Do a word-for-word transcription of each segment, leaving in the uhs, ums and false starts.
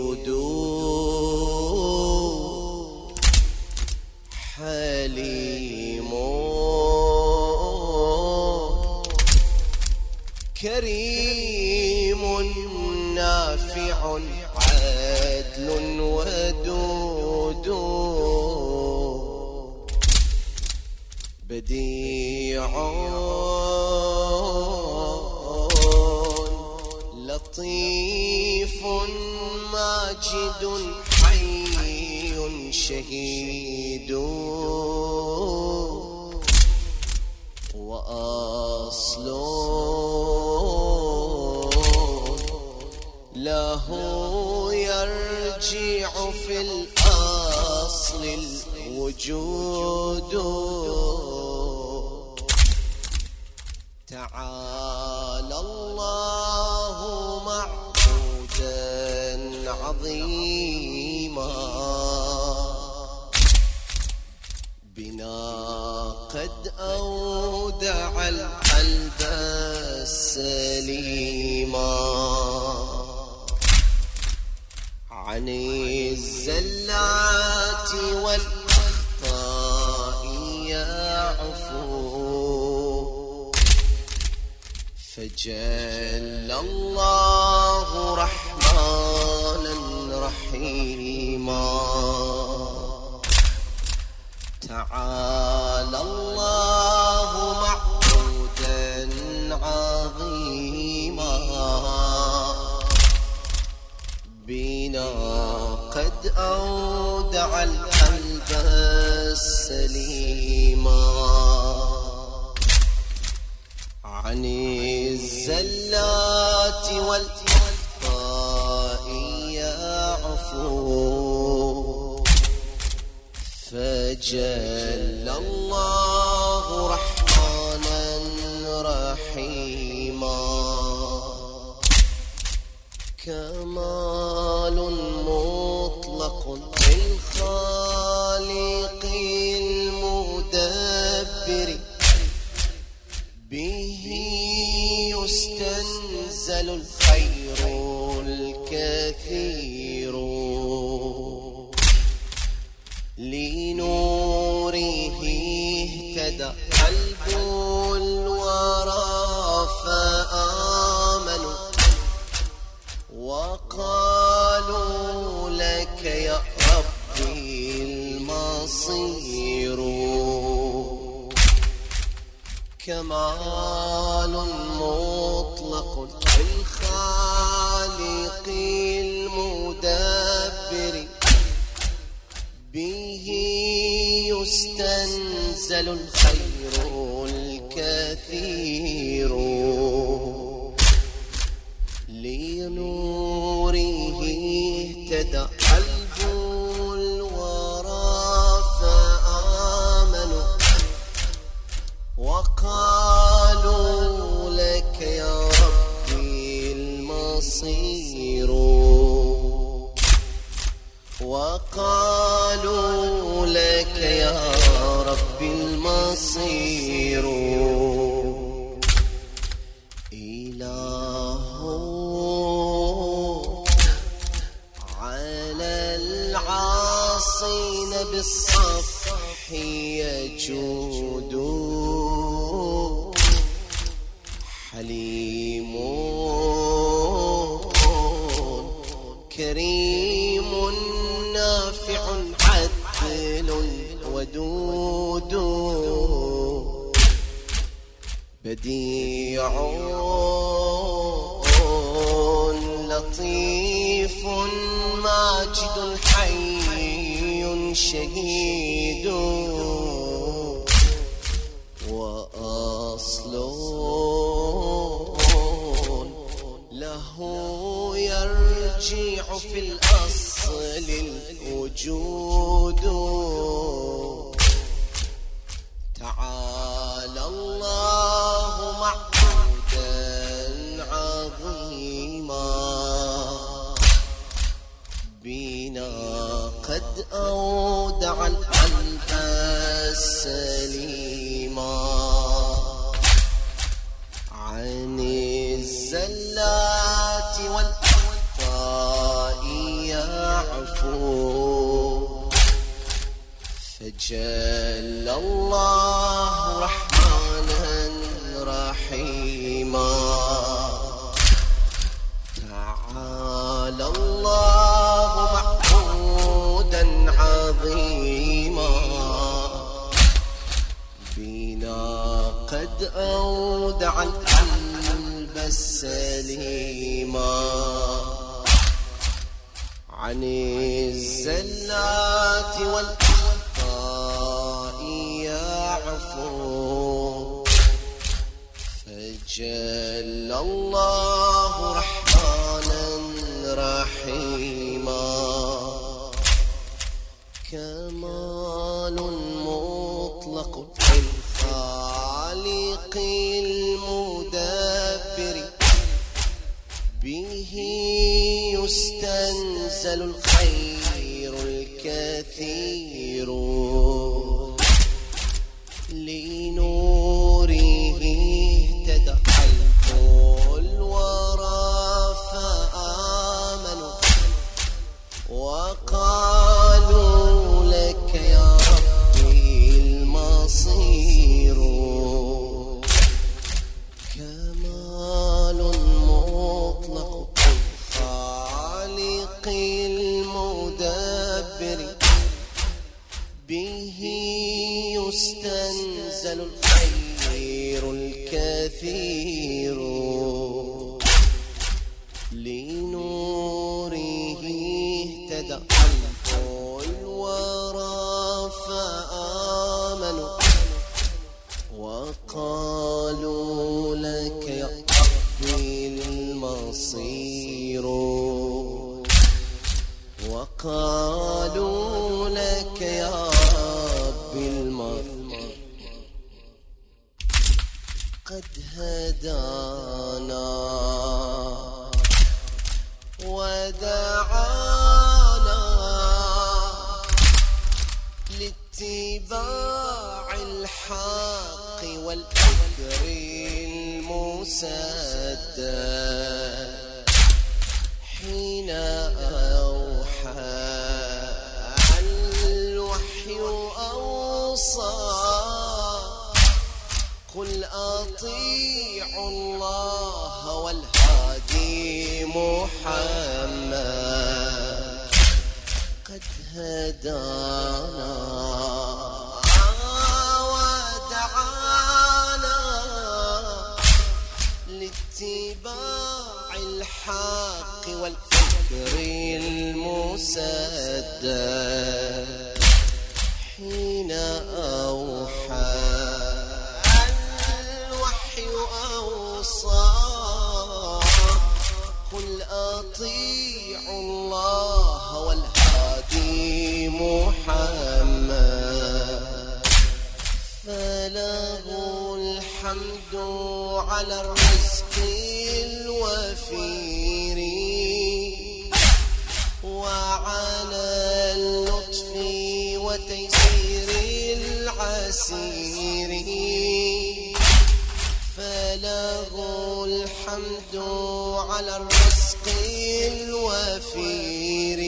حليم كريم نافع عدل ودود بديع لطيف ماجد حي شهيد وأصل له يرجع في الأصل الوجود تعالى الله معبودا عظيما بنا قد أودع القلب السليما عن الزلات والأخطاء يعفو فجل الله رحمانا رحيما تعالى الله معبودا عظيما بنا قد أودع القلب السليما عن الزلات والأخطاء يعفو فجل الله رحمانا رحيما كمال مطلق للخالق المدبر به يستنزل الخير الكثير لنوره اهتدى قلب الورى فآمنوا وقالوا لك يا ربي المصير كمال مطلق للخالق المدبر به يستنزل الخير الكثير لنوره اهتدى قلب الورى فآمنوا وقالوا لك يا ربي المصير وقالوا لك يا رب المصير إله على العاصين بالصفح يجود حليم كريم نافع عدل ودود بديع لطيف ماجد حي شهيد وأصل له يرجع في الأصل الوجود تعالى الله معبودا عظيما بنا قد أودع القلب السليما عن الزلات والأخطاء يعفو تجلى الله رحمانا رحيما، تعالى الله معبودا عظيما، بنا قد أودع القلب السليما، عن الزلات والأخطاء يعفو، فجل الله رحمانا رحيما، كمال مطلق للخالق المدبر، به يستنزل الخير الكثير، لنوره اهتدى قلب الورى فآمنوا، وقالوا لك يا ربي المصير، كمال مطلق الخالق المدبر، به يستنزل الخير الكثير، لنوره اهتدى قلب الورى فآمنوا، وقالوا لك يا ربي المصير، وقالوا لك يا ربي المصير. قد هدانا ودعانا لاتباع الحق والفكر المسدد، حين أوحى الوحي أوصى، قل أطيعوا الله والهادي محمد، قد هدانا ودعانا لاتباع الحق والفكر المسدد، حين أوحى الوحي أوصى، قل أطيعوا الله والهادي محمد، فله الحمد على الرزق الوفير، وعلى اللطف وتيسير العسير، فله الحمد على الرزق الوفير،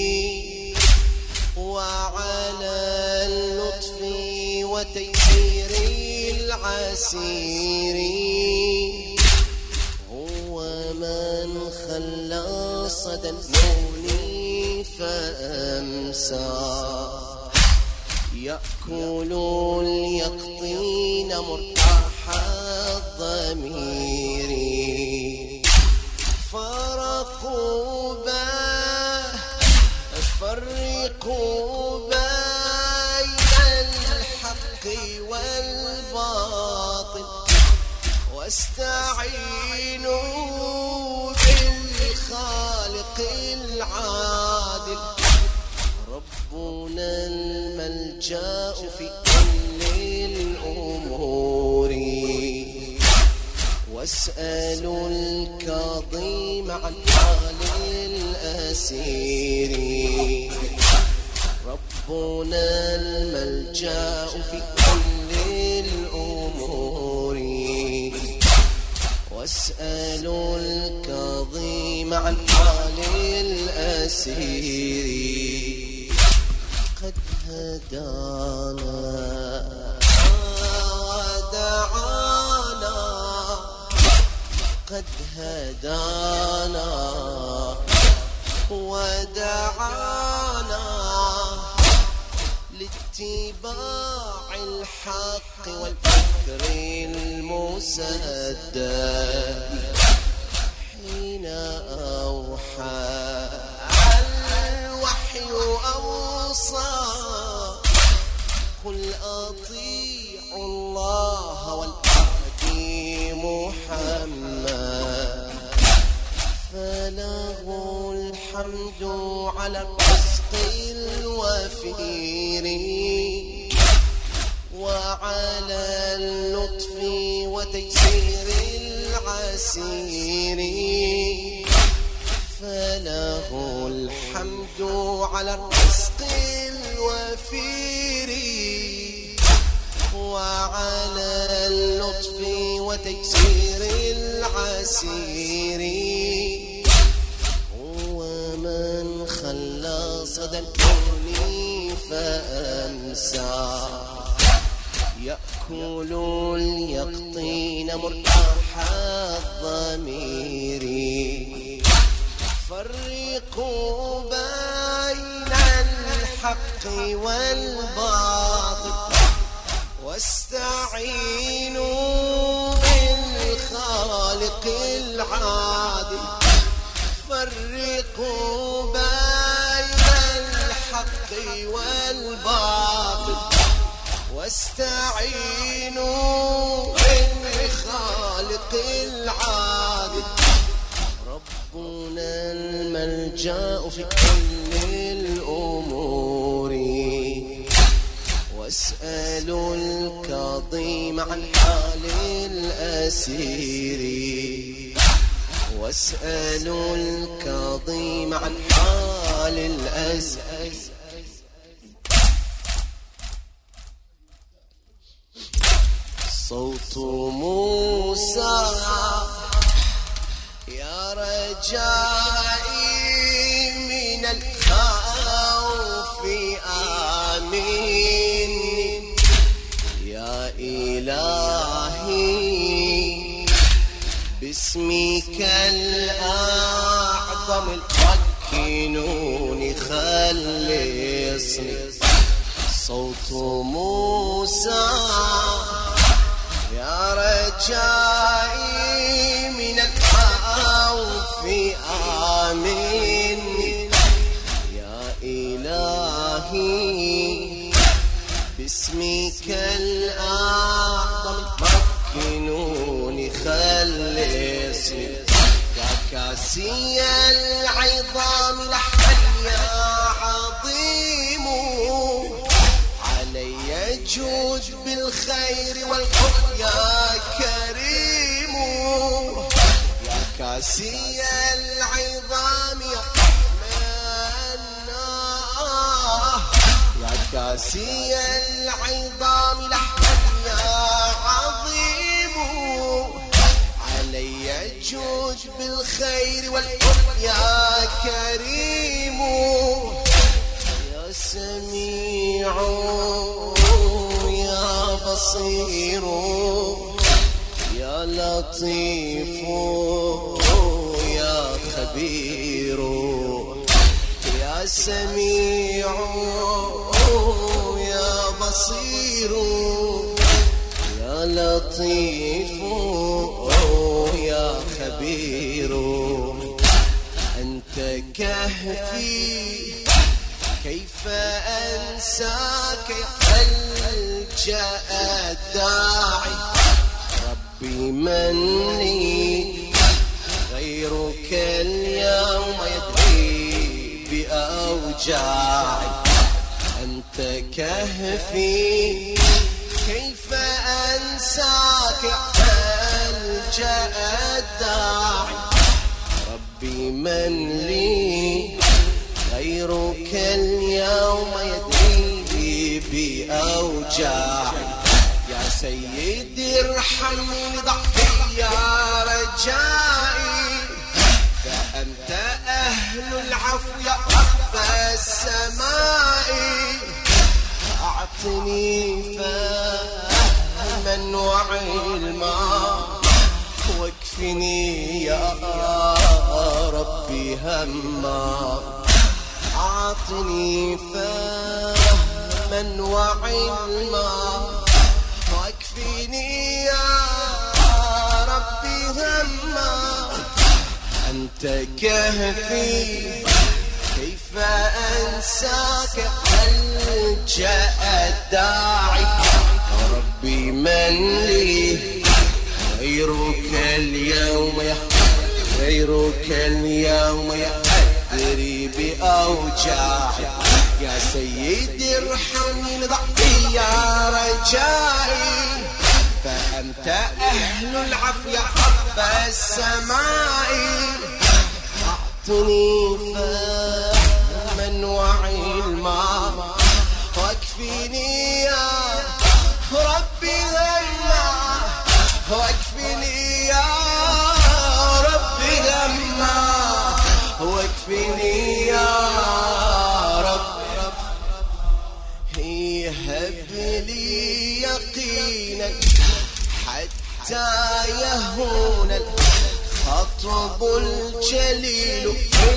وعلى اللطف وتيسير العسير، هو من خلى صدى الكون فأمسى، يأكل اليقطين مرتاح الضمير، فرقوا به فرقوا بين الحق والباطل، واستعينوا بالخالق العادل، ربنا الملجأ في كل الأمور، واسألوا الكظيم عن حال الأسير، ربنا الملجأ في كل الأمور، واسألوا الكظيم عن حال الأسير، قد هدانا ودعانا قد هدانا ودعانا لاتباع الحق والفكر المسدد حين أوحى الوحي أوصى قل أطيعوا الله والهدي محمد فله الحمد على الرزق الوفير وعلى اللطف وتيسير العسير فله الحمد على الرزق الوفير وعلى اللطف وتيسير العسير ومن خلص ذا الكون فأمسى يأكل اليقطين مرتاح الضمير فرقوا بين الحق والباطل واستعينوا بالخالق العادل فرقوا بين الحق والباطل واستعينوا بالخالق العادل ربنا الملجأ في كل الأمور واسألوا الكظيم عن حال الأسير واسألوا الكظيم عن حال الأسير صوت موسى يا رجائي من الخوف آمين يا إلهي باسمك الأعظم المكنون خلصني صوت موسى يا رجائي من الخوف آمين يا إلهي باسمك الأعظم مكنون خلصني يا كاسي العظام لحن يا عظيم علي جود بالخير والحب يا كريم يا كاسي العظام يا مناه يا كاسي العظام لحن يا عظيم علي جود بالخير والحب يا كريم يا سميع يا بصير يا لطيف يا خبير يا سميع يا بصير يا لطيف يا خبير أنت كهفي كيف أنساك ألجأ الداعي ربي من لي غيرك اليوم يدعي بأوجاعي أنت كهفي كيف أنساك ألجأ الداعي ربي من لي غيرك اليوم يدعي بأوجاعي يا سيدي ارحمني ضعفي يا رجائي فأنت أهل العفو يا رب السماء أعطني فهما وعلما واكفني يا ربي هما. أعطني فهما وعلما واكفني يا ربي هما. أنت كهفي كيف أنساك هل جاء الداعي. يا ربي من لي غيرك اليوم غيرك اليوم يأدري بأوجاعي. يا سيدي ارحمني لضعفي يا رجائي فأنت أهل العفو يا رب السماء. أعطني فهما وعلما واكفني يا ربي هما. واكفني يا ربي هما واكفني يا رب. هب لي يقينا حتى يهون الخطب الجليل في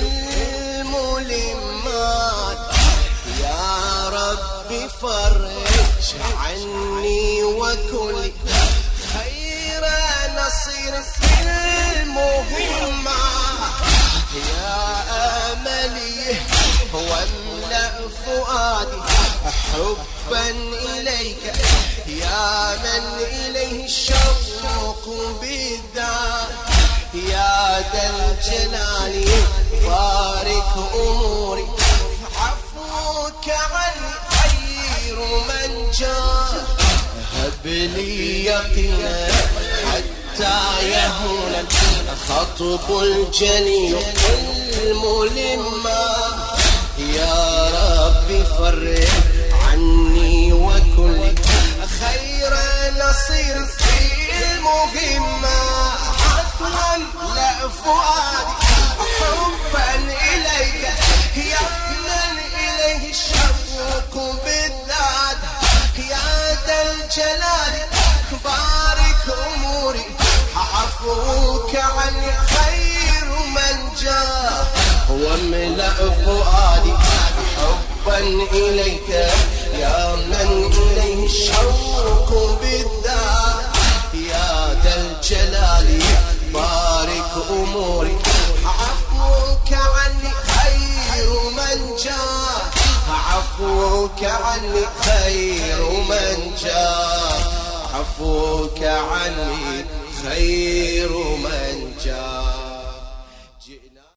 الملمات. يا رب فرج عني وكل خير نصير في المهمة. يا أملي واملأ فؤادي حبا إليك يا من إليه الشوق بالذات. يا ذا الجلال بارك أموري عفوك عني خير من جاء. هب لي يقينا حتى يهون الخطب الجليل الملما. يا رب فرج عني وكل خير نصير في المهمة. عطوا لا فؤادي حبا إليك يا من إليه الشوق بالذات. يا ذا الجلال بارك أموري عفوك عني خير من جاء. واملأ فؤادي حبا إليك يا من إليه الشوق بالذات. يا ذا الجلال بارك أموري عفوك عني خير من جاء. عفوك عني خير من جاء. عفوك عني خير من جاء.